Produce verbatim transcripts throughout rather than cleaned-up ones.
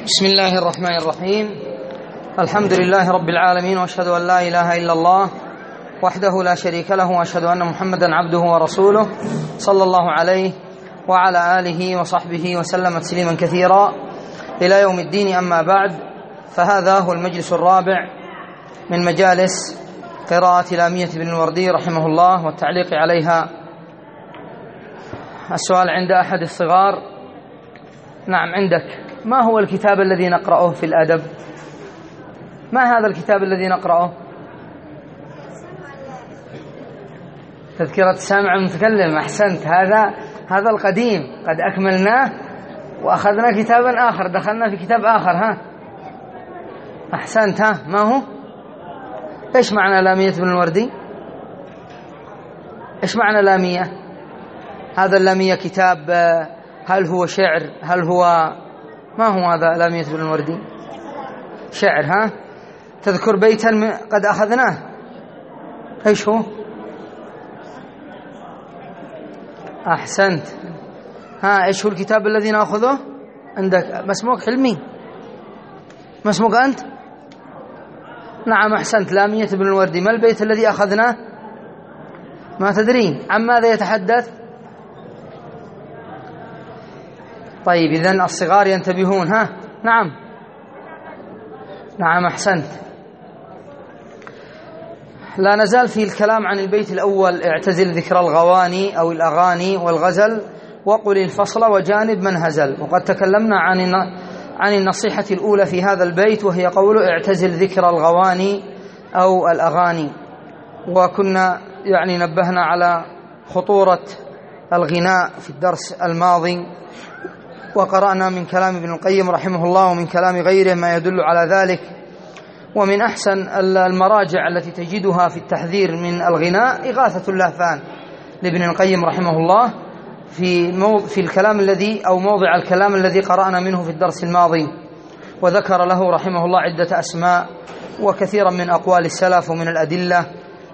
بسم الله الرحمن الرحيم. الحمد لله رب العالمين، واشهد ان لا اله الا الله وحده لا شريك له، واشهد ان محمدا عبده ورسوله صلى الله عليه وعلى اله وصحبه وسلم تسليما كثيرا الى يوم الدين. اما بعد، فهذا هو المجلس الرابع من مجالس قراءة لامية بن الوردي رحمه الله والتعليق عليها. السؤال عند أحد الصغار. نعم عندك. ما هو الكتاب الذي نقرأه في الأدب؟ ما هذا الكتاب الذي نقرأه؟ تذكرة السامع المتكلم. أحسنت. هذا هذا القديم قد أكملناه وأخذنا كتابا آخر، دخلنا في كتاب آخر. ها أحسنت. ها ما هو؟ إيش معنى لامية بن الوردي؟ إيش معنى لامية؟ هذا اللامية كتاب، هل هو شعر؟ هل هو ما هو هذا لامية بن الوردي؟ شعر. ها تذكر بيتا قد أخذناه. إيش هو؟ أحسنت. ها إيش هو الكتاب الذي نأخذه؟ عندك مسموك حلمي. مسموك أنت؟ نعم أحسنت. لامية بن الوردي. ما البيت الذي أخذناه؟ ما تدرين عن ماذا يتحدث؟ طيب إذن الصغار ينتبهون. ها نعم نعم أحسنت. لا نزال في الكلام عن البيت الأول: اعتزل ذكر الغواني أو الأغاني والغزل وقل الفصل وجانب من هزل. وقد تكلمنا عن عن النصيحة الأولى في هذا البيت، وهي قوله اعتزل ذكر الغواني أو الأغاني. وكنا يعني نبهنا على خطورة الغناء في الدرس الماضي، وقرأنا من كلام ابن القيم رحمه الله ومن كلام غيره ما يدل على ذلك. ومن أحسن المراجع التي تجدها في التحذير من الغناء إغاثة اللهفان لابن القيم رحمه الله في في الكلام الذي أو موضع الكلام الذي قرأنا منه في الدرس الماضي، وذكر له رحمه الله عدة أسماء وكثيرا من أقوال السلف ومن الأدلة،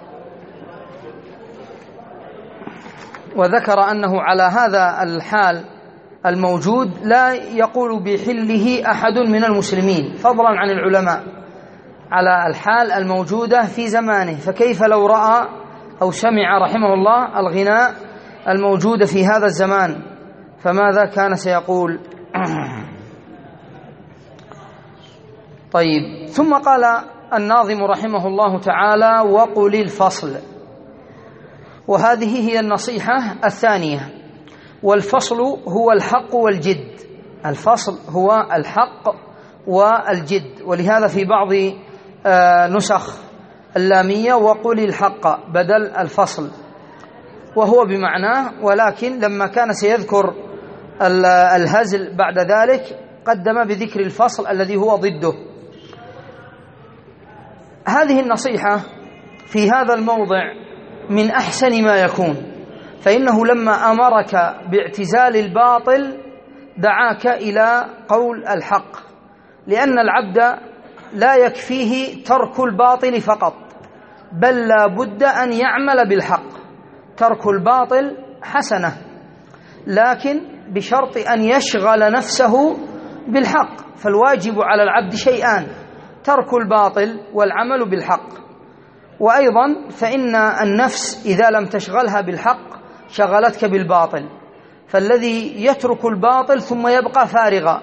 وذكر أنه على هذا الحال الموجود لا يقول بحله أحد من المسلمين فضلا عن العلماء، على الحال الموجودة في زمانه. فكيف لو رأى أو سمع رحمه الله الغناء الموجود في هذا الزمان، فماذا كان سيقول؟ طيب، ثم قال الناظم رحمه الله تعالى: وقل الفصل. وهذه هي النصيحة الثانية. والفصل هو الحق والجد. الفصل هو الحق والجد. ولهذا في بعض نسخ اللامية وقل الحق بدل الفصل، وهو بمعناه، ولكن لما كان سيذكر الهزل بعد ذلك قدم بذكر الفصل الذي هو ضده. هذه النصيحة في هذا الموضع من أحسن ما يكون، فإنه لما أمرك باعتزال الباطل دعاك إلى قول الحق، لأن العبد لا يكفيه ترك الباطل فقط، بل لا بد أن يعمل بالحق. ترك الباطل حسنة، لكن بشرط أن يشغل نفسه بالحق. فالواجب على العبد شيئان: ترك الباطل والعمل بالحق. وأيضا فإن النفس إذا لم تشغلها بالحق شغلتك بالباطل، فالذي يترك الباطل ثم يبقى فارغا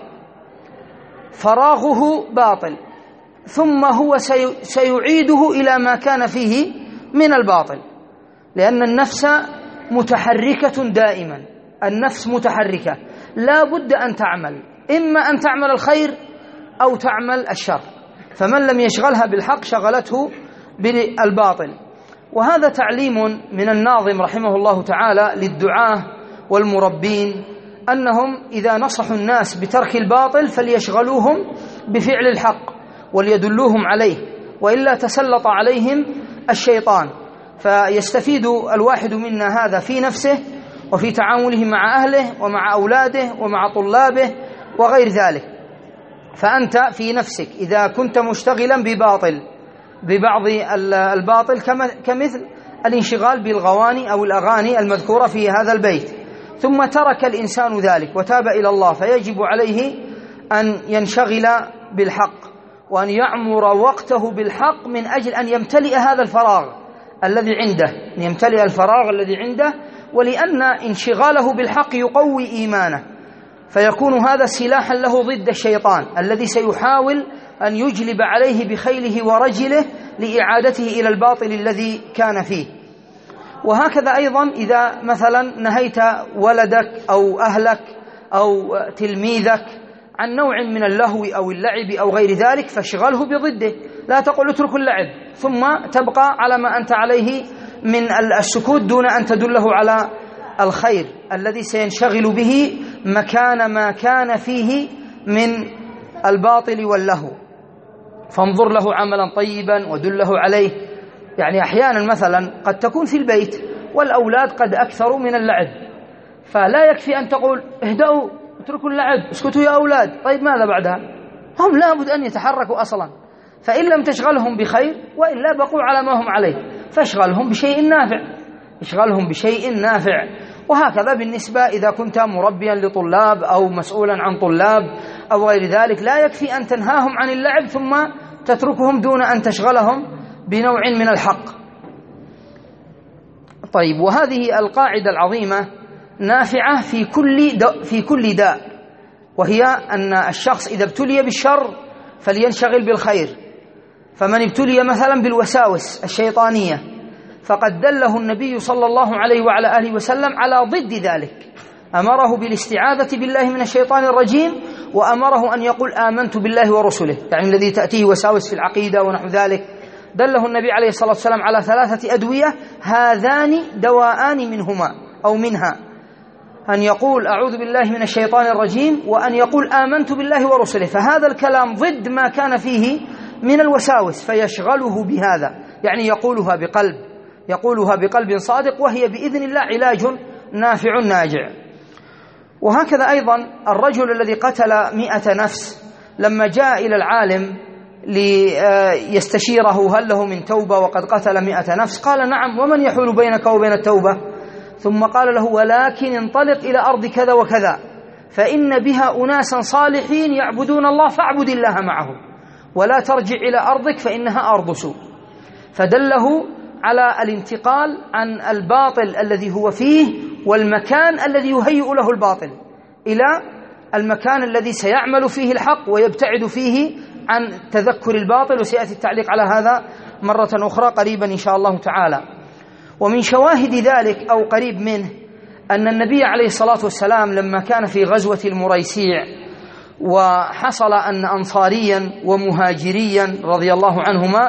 فراغه باطل، ثم هو سيعيده إلى ما كان فيه من الباطل، لأن النفس متحركة دائما. النفس متحركة، لا بد أن تعمل، إما أن تعمل الخير أو تعمل الشر، فمن لم يشغلها بالحق شغلته بالباطل. وهذا تعليم من الناظم رحمه الله تعالى للدعاة والمربين، أنهم إذا نصحوا الناس بترك الباطل فليشغلوهم بفعل الحق وليدلوهم عليه، وإلا تسلط عليهم الشيطان. فيستفيد الواحد منا هذا في نفسه وفي تعامله مع أهله ومع أولاده ومع طلابه وغير ذلك. فأنت في نفسك إذا كنت مشتغلا بباطل ببعض الباطل كمثل الانشغال بالغواني أو الأغاني المذكورة في هذا البيت، ثم ترك الإنسان ذلك وتاب إلى الله، فيجب عليه أن ينشغل بالحق وأن يعمر وقته بالحق من أجل أن يمتلئ هذا الفراغ الذي عنده، أن يمتلئ الفراغ الذي عنده، ولأن انشغاله بالحق يقوي إيمانه، فيكون هذا سلاحا له ضد الشيطان الذي سيحاول أن يجلب عليه بخيله ورجله لإعادته إلى الباطل الذي كان فيه. وهكذا أيضا إذا مثلا نهيت ولدك أو أهلك أو تلميذك عن نوع من اللهو أو اللعب أو غير ذلك فاشغله بضده، لا تقل اترك اللعب ثم تبقى على ما أنت عليه من السكوت دون أن تدله على الخير الذي سينشغل به مكان ما كان فيه من الباطل واللهو. فانظر له عملا طيبا ودله عليه. يعني أحيانا مثلا قد تكون في البيت والأولاد قد أكثروا من اللعب، فلا يكفي أن تقول اهدأوا اتركوا اللعب اسكتوا يا أولاد، طيب ماذا بعدها؟ هم لابد أن يتحركوا أصلا، فإن لم تشغلهم بخير وإلا بقوا على ما هم عليه، فاشغلهم بشيء نافع، اشغلهم بشيء نافع. وهكذا بالنسبة إذا كنت مربيا لطلاب أو مسؤولا عن طلاب أو غير ذلك، لا يكفي أن تنهاهم عن اللعب ثم تتركهم دون أن تشغلهم بنوع من الحق. طيب، وهذه القاعدة العظيمة نافعة في كل في كل داء، وهي أن الشخص إذا ابتلي بالشر فلينشغل بالخير. فمن ابتلي مثلا بالوساوس الشيطانية فقد دله النبي صلى الله عليه وعلى آله وسلم على ضد ذلك، أمره بالاستعاذة بالله من الشيطان الرجيم، وأمره أن يقول آمنت بالله ورسله، يعني الذي تأتيه وساوس في العقيدة ونحو ذلك. دله النبي عليه الصلاة والسلام على ثلاثة أدوية هذان دواءان منهما أو منها، أن يقول أعوذ بالله من الشيطان الرجيم وأن يقول آمنت بالله ورسله، فهذا الكلام ضد ما كان فيه من الوساوس فيشغله بهذا، يعني يقولها بقلب يقولها بقلب صادق، وهي بإذن الله علاج نافع ناجع. وهكذا أيضا الرجل الذي قتل مئة نفس لما جاء إلى العالم ليستشيره هل له من توبة وقد قتل مئة نفس، قال نعم، ومن يحول بينك وبين التوبة؟ ثم قال له ولكن انطلق إلى أرض كذا وكذا فإن بها أناسا صالحين يعبدون الله فاعبد الله معهم، ولا ترجع إلى أرضك فإنها أرض سوء. فدله على الانتقال عن الباطل الذي هو فيه والمكان الذي يهيئ له الباطل إلى المكان الذي سيعمل فيه الحق ويبتعد فيه عن تذكر الباطل، وسيأتي التعليق على هذا مرة أخرى قريبا إن شاء الله تعالى. ومن شواهد ذلك أو قريب منه أن النبي عليه الصلاة والسلام لما كان في غزوة المريسيع وحصل أن أنصاريا ومهاجريا رضي الله عنهما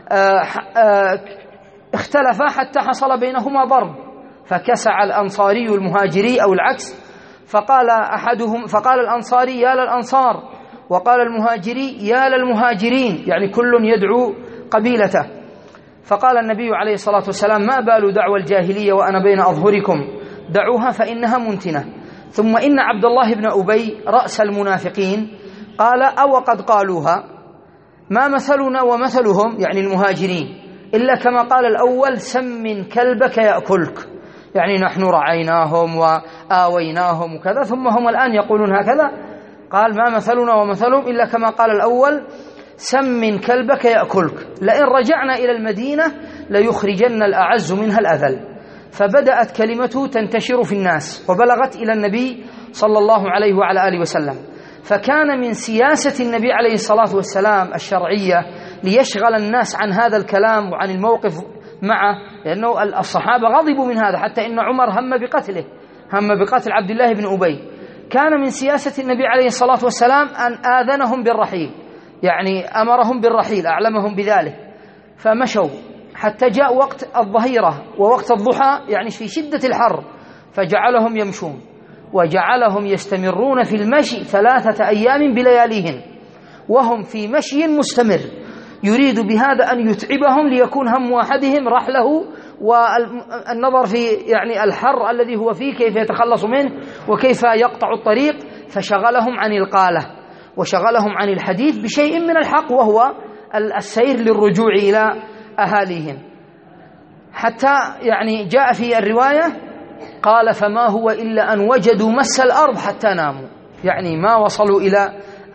اختلفا حتى حصل بينهما ضرب، فكسع الأنصاري المهاجري أو العكس، فقال أحدهم فقال الأنصاري يا للأنصار، وقال المهاجري يا للمهاجرين، يعني كل يدعو قبيلته. فقال النبي عليه الصلاة والسلام ما بال دعوى الجاهلية وأنا بين أظهركم، دعوها فإنها منتنة. ثم إن عبد الله بن أبي رأس المنافقين قال أو قد قالوها ما مثلنا ومثلهم، يعني المهاجرين، إلا كما قال الأول سمن كلبك يأكلك، يعني نحن رعيناهم وآويناهم وكذا، ثم هم الآن يقولون هكذا. قال ما مثلنا ومثلهم إلا كما قال الأول سمن كلبك يأكلك، لئن رجعنا إلى المدينة ليخرجن الأعز منها الأذل. فبدأت كلمته تنتشر في الناس وبلغت إلى النبي صلى الله عليه وعلى آله وسلم. فكان من سياسة النبي عليه الصلاة والسلام الشرعية ليشغل الناس عن هذا الكلام وعن الموقف معه، لأنه الصحابة غضبوا من هذا، حتى إن عمر هم بقتله، هم بقتل عبد الله بن أبي. كان من سياسة النبي عليه الصلاة والسلام أن آذنهم بالرحيل، يعني أمرهم بالرحيل، أعلمهم بذلك، فمشوا حتى جاء وقت الظهيرة ووقت الضحى، يعني في شدة الحر، فجعلهم يمشون وجعلهم يستمرون في المشي ثلاثة أيام بلياليهن وهم في مشي مستمر، يريد بهذا أن يتعبهم ليكون هم أحدهم رحله والنظر في يعني الحر الذي هو فيه كيف يتخلص منه وكيف يقطع الطريق. فشغلهم عن القالة وشغلهم عن الحديث بشيء من الحق، وهو السير للرجوع إلى أهاليهم. حتى يعني جاء في الرواية قال فما هو إلا أن وجدوا مس الأرض حتى ناموا، يعني ما وصلوا إلى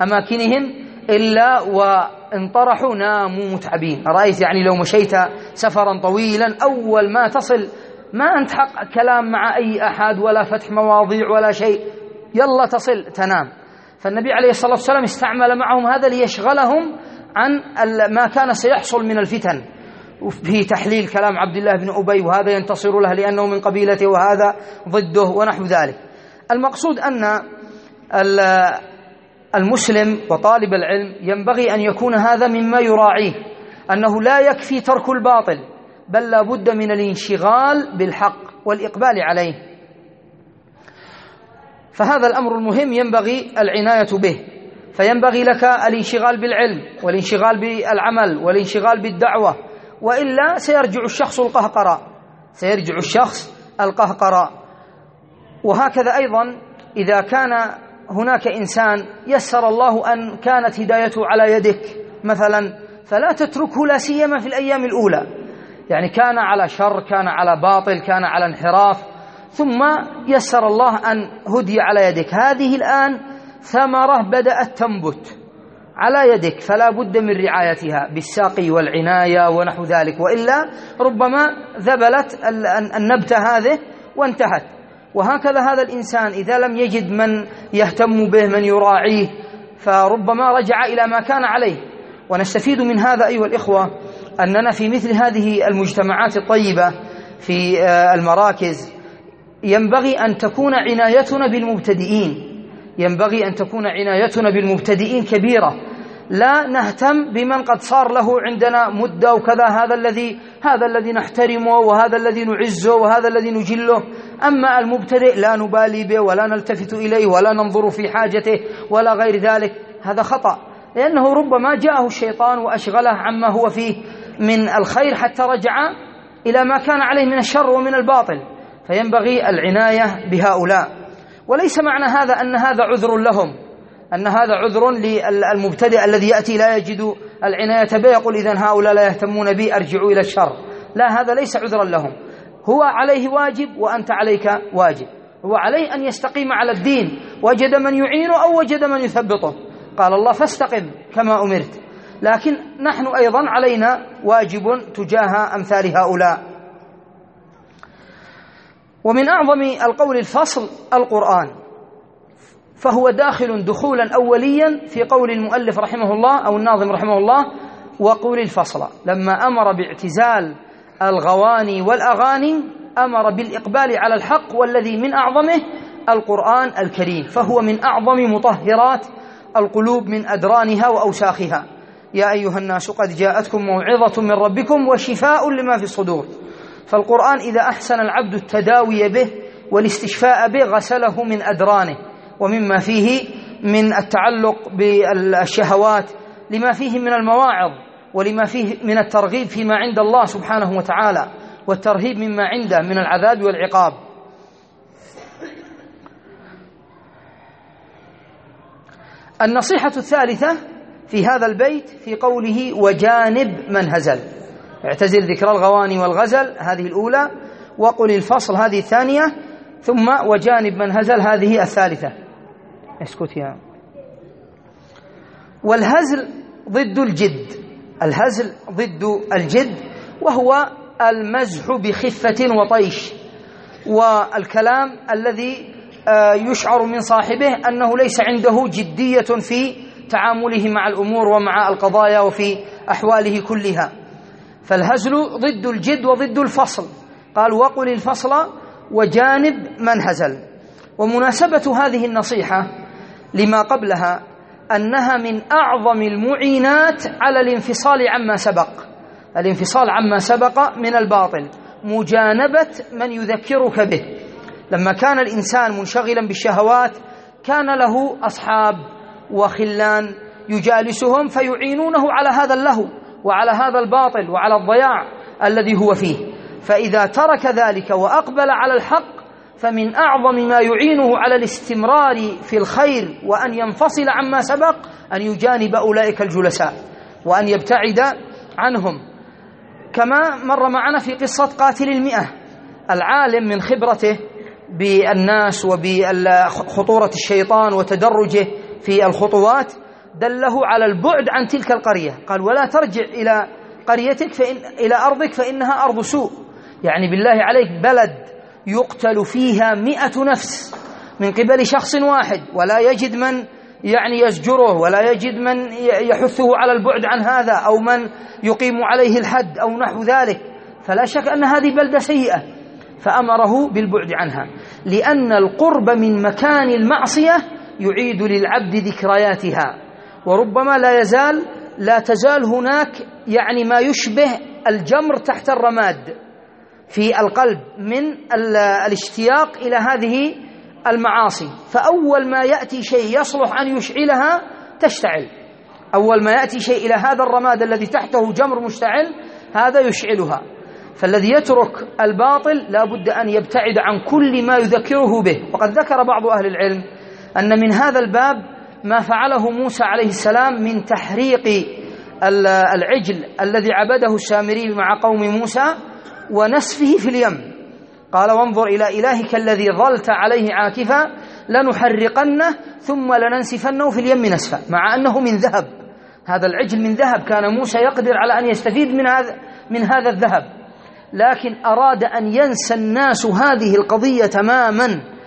أماكنهم إلا وانطرحوا ناموا متعبين. رأيت يعني لو مشيت سفرا طويلا أول ما تصل ما أنت حق كلام مع أي أحد ولا فتح مواضيع ولا شيء، يلا تصل تنام. فالنبي عليه الصلاة والسلام استعمل معهم هذا ليشغلهم عن ما كان سيحصل من الفتن في تحليل كلام عبد الله بن أبي، وهذا ينتصر له لأنه من قبيلته وهذا ضده ونحو ذلك. المقصود أن المسلم وطالب العلم ينبغي أن يكون هذا مما يراعيه، أنه لا يكفي ترك الباطل، بل لا بد من الانشغال بالحق والإقبال عليه. فهذا الأمر المهم ينبغي العناية به. فينبغي لك الانشغال بالعلم والانشغال بالعمل والانشغال بالدعوة، وإلا سيرجع الشخص القهقراء سيرجع الشخص القهقراء. وهكذا أيضا إذا كان هناك إنسان يسر الله أن كانت هدايته على يدك مثلا، فلا تتركه، لا سيما في الأيام الأولى، يعني كان على شر، كان على باطل، كان على انحراف، ثم يسر الله أن هدي على يدك، هذه الآن ثمرة بدأت تنبت على يدك، فلا بد من رعايتها بالساقي والعناية ونحو ذلك، وإلا ربما ذبلت النبتة هذه وانتهت. وهكذا هذا الإنسان إذا لم يجد من يهتم به، من يراعيه، فربما رجع إلى ما كان عليه. ونستفيد من هذا أيها الإخوة أننا في مثل هذه المجتمعات الطيبة في المراكز ينبغي أن تكون عنايتنا بالمبتدئين ينبغي أن تكون عنايتنا بالمبتدئين كبيرة، لا نهتم بمن قد صار له عندنا مدة وكذا، هذا الذي هذا الذي نحترمه وهذا الذي نعزه وهذا الذي نجله. أما المبتدئ لا نبالي به ولا نلتفت إليه ولا ننظر في حاجته ولا غير ذلك، هذا خطأ، لأنه ربما جاءه الشيطان وأشغله عما هو فيه من الخير حتى رجع إلى ما كان عليه من الشر ومن الباطل. فينبغي العناية بهؤلاء. وليس معنى هذا أن هذا عذر لهم، أن هذا عذر للمبتدئ الذي يأتي لا يجد العناية به يقول إذن هؤلاء لا يهتمون بي أرجعوا إلى الشر. لا، هذا ليس عذرا لهم، هو عليه واجب وأنت عليك واجب. هو عليه أن يستقيم على الدين، وجد من يعينه أو وجد من يثبطه، قال الله فاستقم كما أمرت. لكن نحن أيضا علينا واجب تجاه أمثال هؤلاء. ومن أعظم القول الفصل القرآن، فهو داخل دخولا أوليا في قول المؤلف رحمه الله أو الناظم رحمه الله وقول الفصل، لما أمر باعتزال الغواني والأغاني أمر بالإقبال على الحق، والذي من أعظمه القرآن الكريم، فهو من أعظم مطهرات القلوب من أدرانها وأوساخها. يا أيها الناس قد جاءتكم موعظة من ربكم وشفاء لما في الصدور. فالقرآن إذا أحسن العبد التداوي به والاستشفاء به غسله من أدرانه ومما فيه من التعلق بالشهوات، لما فيه من المواعظ ولما فيه من الترغيب فيما عند الله سبحانه وتعالى والترهيب مما عنده من العذاب والعقاب. النصيحة الثالثة في هذا البيت في قوله وجانب من هزل، اعتزل ذكر الغواني والغزل، هذه الأولى، وقل الفصل هذه الثانية، ثم وجانب من هزل هذه الثالثة. اسكت يا. والهزل ضد الجد، الهزل ضد الجد، وهو المزح بخفة وطيش، والكلام الذي يشعر من صاحبه أنه ليس عنده جدية في تعامله مع الأمور ومع القضايا وفي أحواله كلها. فالهزل ضد الجد وضد الفصل. قال وقل الفصل وجانب من هزل. ومناسبة هذه النصيحة لما قبلها أنها من أعظم المعينات على الانفصال عما سبق، الانفصال عما سبق من الباطل، مجانبة من يذكرك به. لما كان الإنسان منشغلا بالشهوات كان له أصحاب وخلان يجالسهم فيعينونه على هذا اللهو وعلى هذا الباطل وعلى الضياع الذي هو فيه. فإذا ترك ذلك وأقبل على الحق فمن أعظم ما يعينه على الاستمرار في الخير وأن ينفصل عما سبق أن يجانب أولئك الجلساء وأن يبتعد عنهم، كما مر معنا في قصة قاتل المئة. العالم من خبرته بالناس وبخطورة الشيطان وتدرجه في الخطوات دله على البعد عن تلك القرية، قال ولا ترجع إلى قريتك فإن إلى أرضك فإنها أرض سوء. يعني بالله عليك بلد يقتل فيها مئة نفس من قبل شخص واحد ولا يجد من يعني يزجره ولا يجد من يحثه على البعد عن هذا أو من يقيم عليه الحد أو نحو ذلك، فلا شك أن هذه بلدة سيئة، فأمره بالبعد عنها، لأن القرب من مكان المعصية يعيد للعبد ذكرياتها، وربما لا يزال لا تزال هناك يعني ما يشبه الجمر تحت الرماد في القلب من الاشتياق إلى هذه المعاصي، فأول ما يأتي شيء يصلح أن يشعلها تشتعل، أول ما يأتي شيء إلى هذا الرماد الذي تحته جمر مشتعل هذا يشعلها. فالذي يترك الباطل لا بد أن يبتعد عن كل ما يذكره به. وقد ذكر بعض أهل العلم أن من هذا الباب ما فعله موسى عليه السلام من تحريق العجل الذي عبده السامري مع قوم موسى ونسفه في اليم، قال وانظر إلى إلهك الذي ظلت عليه عاكفا لنحرقنه ثم لننسفنه في اليم نسفا، مع أنه من ذهب، هذا العجل من ذهب، كان موسى يقدر على أن يستفيد من هذا من هذا الذهب، لكن أراد أن ينسى الناس هذه القضية تماما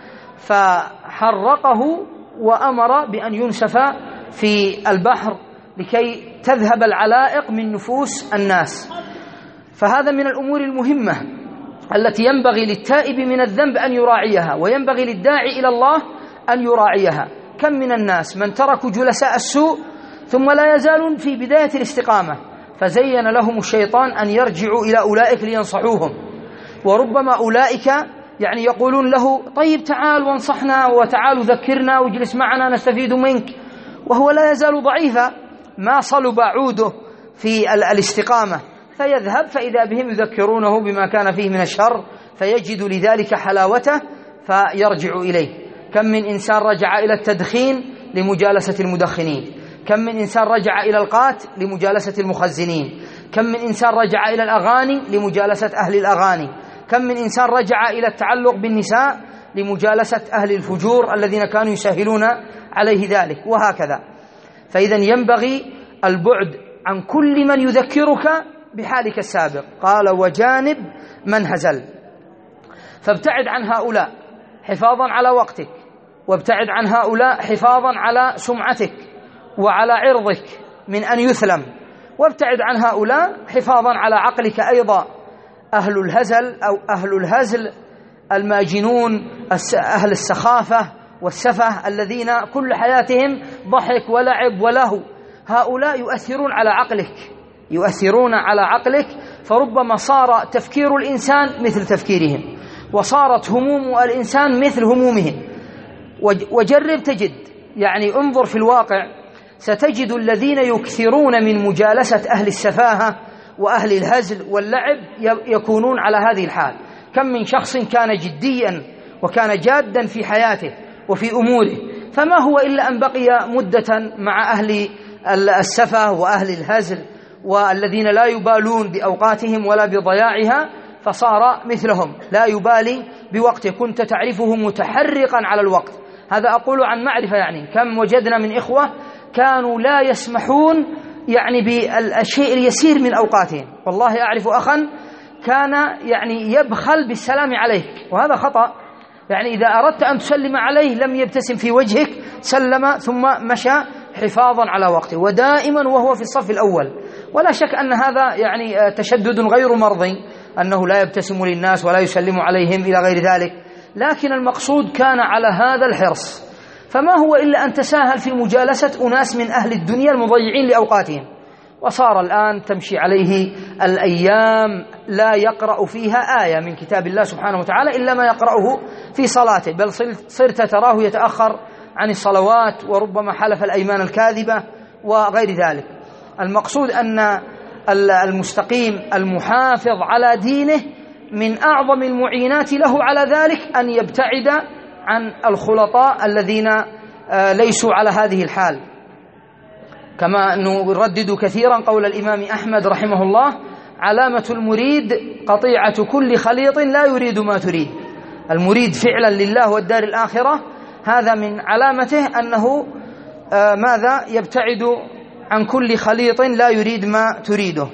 فحرقه وأمر بأن ينسف في البحر لكي تذهب العلائق من نفوس الناس. فهذا من الأمور المهمة التي ينبغي للتائب من الذنب أن يراعيها، وينبغي للداعي إلى الله أن يراعيها. كم من الناس من تركوا جلساء السوء ثم لا يزالون في بداية الاستقامة، فزين لهم الشيطان أن يرجعوا إلى أولئك لينصحوهم، وربما أولئك يعني يقولون له طيب تعال وانصحنا وتعال ذكرنا واجلس معنا نستفيد منك، وهو لا يزال ضعيفا ما صلب عوده في الاستقامة، فيذهب فإذا بهم يذكرونه بما كان فيه من الشر فيجد لذلك حلاوته فيرجع إليه. كم من إنسان رجع إلى التدخين لمجالسة المدخنين، كم من إنسان رجع إلى القات لمجالسة المخزنين، كم من إنسان رجع إلى الأغاني لمجالسة أهل الأغاني، كم من إنسان رجع إلى التعلق بالنساء لمجالسة أهل الفجور الذين كانوا يسهلون عليه ذلك، وهكذا. فإذا ينبغي البعد عن كل من يذكرك بحالك السابق. قال وجانب من هزل، فابتعد عن هؤلاء حفاظا على وقتك، وابتعد عن هؤلاء حفاظا على سمعتك وعلى عرضك من أن يثلم، وابتعد عن هؤلاء حفاظا على عقلك أيضا. أهل الهزل أو أهل الهزل الماجنون، أهل السخافة والسفه الذين كل حياتهم ضحك ولعب ولهو، هؤلاء يؤثرون على عقلك يؤثرون على عقلك فربما صار تفكير الإنسان مثل تفكيرهم، وصارت هموم الإنسان مثل همومهم. وجرب تجد، يعني انظر في الواقع ستجد الذين يكثرون من مجالسة أهل السفاهة وأهل الهزل واللعب يكونون على هذه الحال. كم من شخص كان جديا وكان جادا في حياته وفي أموره، فما هو إلا أن بقي مدة مع أهل السفه وأهل الهزل والذين لا يبالون بأوقاتهم ولا بضياعها، فصار مثلهم لا يبالي بوقته. كنت تعرفه متحرقا على الوقت، هذا أقول عن معرفة، يعني كم وجدنا من إخوة كانوا لا يسمحون يعني بالشيء اليسير من أوقاتهم. والله أعرف أخا كان يعني يبخل بالسلام عليك، وهذا خطأ، يعني إذا أردت أن تسلم عليه لم يبتسم في وجهك، سلم ثم مشى حفاظا على وقته، ودائما وهو في الصف الأول. ولا شك أن هذا يعني تشدد غير مرضي، أنه لا يبتسم للناس ولا يسلم عليهم إلى غير ذلك، لكن المقصود كان على هذا الحرص. فما هو إلا أن تساهل في مجالسة أناس من أهل الدنيا المضيعين لأوقاتهم، وصار الآن تمشي عليه الأيام لا يقرأ فيها آية من كتاب الله سبحانه وتعالى إلا ما يقرأه في صلاته، بل صرت تراه يتأخر عن الصلوات وربما حلف الأيمان الكاذبة وغير ذلك. المقصود أن المستقيم المحافظ على دينه من أعظم المعينات له على ذلك أن يبتعد عن الخلطاء الذين ليسوا على هذه الحال. كما نردد كثيرا قول الإمام أحمد رحمه الله: علامة المريد قطيعة كل خليط لا يريد ما تريد. المريد فعلا لله والدار الآخرة هذا من علامته أنه آه ماذا يبتعد عن كل خليط لا يريد ما تريده.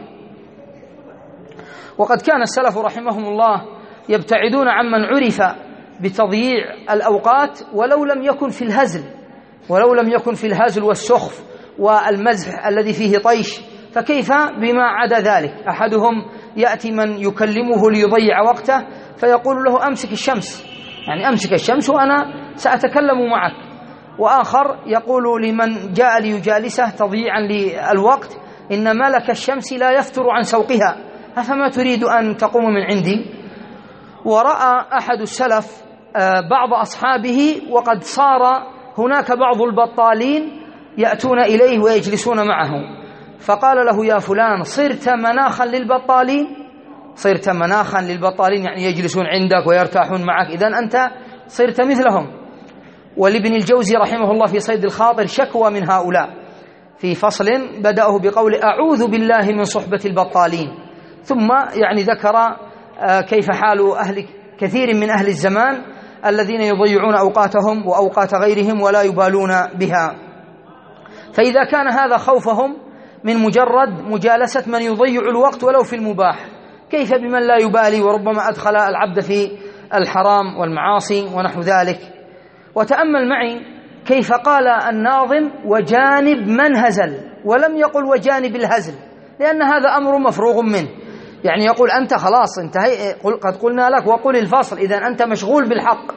وقد كان السلف رحمهم الله يبتعدون عمن عرف بتضييع الأوقات ولو لم يكن في الهزل ولو لم يكن في الهزل والسخف والمزح الذي فيه طيش، فكيف بما عدا ذلك؟ أحدهم يأتي من يكلمه ليضيع وقته فيقول له أمسك الشمس، يعني أمسك الشمس وأنا سأتكلم معك. وآخر يقول لمن جاء ليجالسه تضييعا للوقت إن ملك الشمس لا يفتر عن سوقها، أفما تريد أن تقوم من عندي؟ ورأى أحد السلف بعض أصحابه وقد صار هناك بعض البطالين يأتون إليه ويجلسون معه، فقال له يا فلان صرت مناخا للبطالين، صرت مناخا للبطالين يعني يجلسون عندك ويرتاحون معك، إذن أنت صرت مثلهم. ولابن الجوزي رحمه الله في صيد الخاطر شكوى من هؤلاء في فصل بدأه بقول أعوذ بالله من صحبة البطالين، ثم يعني ذكر كيف حال أهل كثير من أهل الزمان الذين يضيعون أوقاتهم وأوقات غيرهم ولا يبالون بها. فإذا كان هذا خوفهم من مجرد مجالسة من يضيع الوقت ولو في المباح، كيف بمن لا يبالي وربما أدخل العبد في الحرام والمعاصي ونحو ذلك؟ وتأمل معي كيف قال الناظم وجانب من هزل ولم يقل وجانب الهزل، لأن هذا أمر مفروغ منه، يعني يقول أنت خلاص انتهي قد قلنا لك وقل الفصل، إذا أنت مشغول بالحق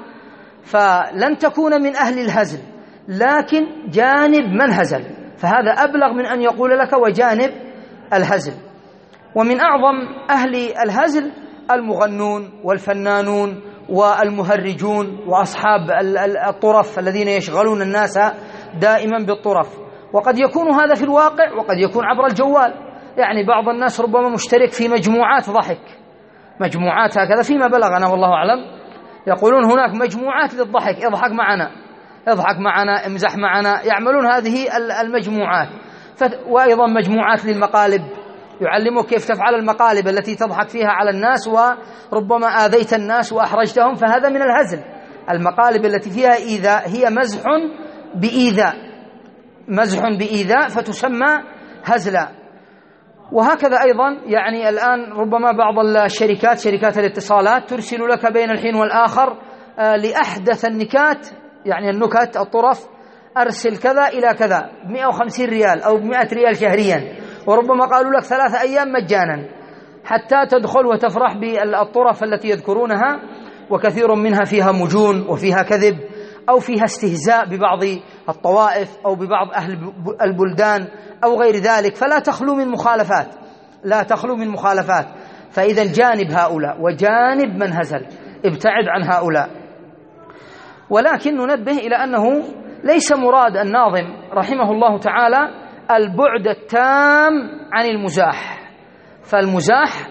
فلن تكون من أهل الهزل، لكن جانب من هزل، فهذا أبلغ من أن يقول لك وجانب الهزل. ومن أعظم أهل الهزل المغنون والفنانون والمهرجون وأصحاب الطرف الذين يشغلون الناس دائما بالطرف، وقد يكون هذا في الواقع وقد يكون عبر الجوال، يعني بعض الناس ربما مشترك في مجموعات ضحك، مجموعات هكذا فيما بلغنا والله أعلم، يقولون هناك مجموعات للضحك، اضحك معنا اضحك معنا امزح معنا، يعملون هذه المجموعات. وأيضا مجموعات للمقالب، يعلمك كيف تفعل المقالب التي تضحك فيها على الناس وربما آذيت الناس وأحرجتهم، فهذا من الهزل. المقالب التي فيها إيذاء هي مزح بإيذاء، مزح بإيذاء فتسمى هزلا. وهكذا أيضا يعني الآن ربما بعض الشركات شركات الاتصالات ترسل لك بين الحين والآخر لأحدث النكات، يعني النكت الطرف، أرسل كذا إلى كذا مئة وخمسين ريال أو مئة ريال شهريا، وربما قالوا لك ثلاثة أيام مجانا حتى تدخل وتفرح بالطرف التي يذكرونها، وكثير منها فيها مجون وفيها كذب أو فيها استهزاء ببعض الطوائف أو ببعض أهل البلدان أو غير ذلك، فلا تخلو من مخالفات، لا تخلو من مخالفات. فإذا جانب هؤلاء وجانب من هزل، ابتعد عن هؤلاء. ولكن ننبه إلى أنه ليس مراد الناظم رحمه الله تعالى البعد التام عن المزاح، فالمزاح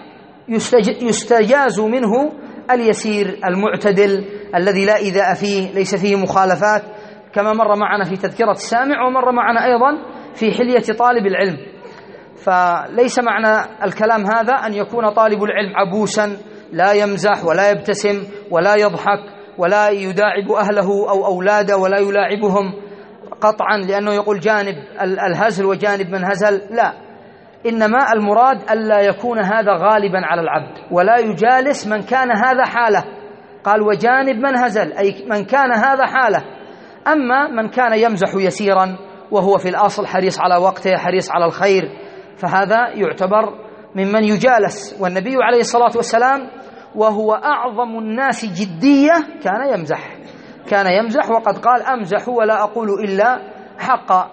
يستجاز منه اليسير المعتدل الذي لا إيذاء فيه، ليس فيه مخالفات، كما مر معنا في تذكرة السامع ومر معنا أيضا في حلية طالب العلم. فليس معنى الكلام هذا أن يكون طالب العلم عبوسا لا يمزح ولا يبتسم ولا يضحك ولا يداعب أهله أو أولاده ولا يلاعبهم قطعا، لأنه يقول جانب الهزل وجانب من هزل، لا، إنما المراد ألا يكون هذا غالبا على العبد، ولا يجالس من كان هذا حاله. قال وجانب من هزل أي من كان هذا حاله. أما من كان يمزح يسيرا وهو في الأصل حريص على وقته حريص على الخير، فهذا يعتبر ممن يجالس. والنبي عليه الصلاة والسلام وهو أعظم الناس جدية كان يمزح، كان يمزح، وقد قال أمزح ولا أقول إلا حقا.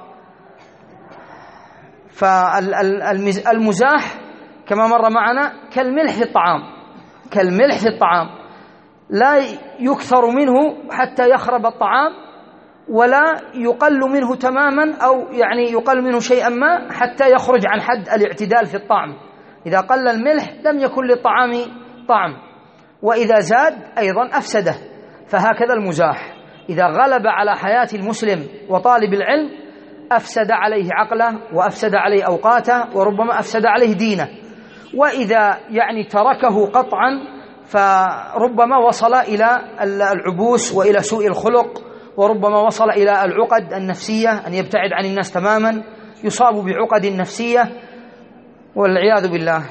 فالمزاح كما مر معنا كالملح في الطعام، كالملح في الطعام، لا يكثر منه حتى يخرب الطعام، ولا يقل منه تماما أو يعني يقل منه شيئا ما حتى يخرج عن حد الاعتدال في الطعم. إذا قل الملح لم يكن للطعام طعم، وإذا زاد أيضا أفسده. فهكذا المزاح إذا غلب على حياة المسلم وطالب العلم أفسد عليه عقله وأفسد عليه أوقاته وربما أفسد عليه دينه، وإذا يعني تركه قطعا فربما وصل إلى العبوس وإلى سوء الخلق وربما وصل إلى العقد النفسية، أن يبتعد عن الناس تماما، يصاب بعقد نفسية والعياذ بالله.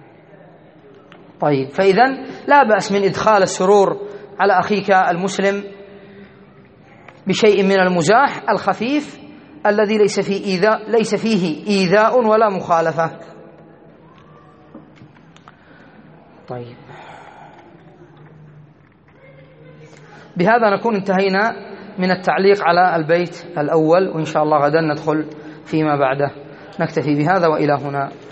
طيب، فإذن لا بأس من إدخال السرور على أخيك المسلم بشيء من المزاح الخفيف الذي ليس فيه إيذاء ليس فيه إيذاء ولا مخالفة. طيب، بهذا نكون انتهينا من التعليق على البيت الأول، وإن شاء الله غدا ندخل فيما بعده. نكتفي بهذا وإلى هنا.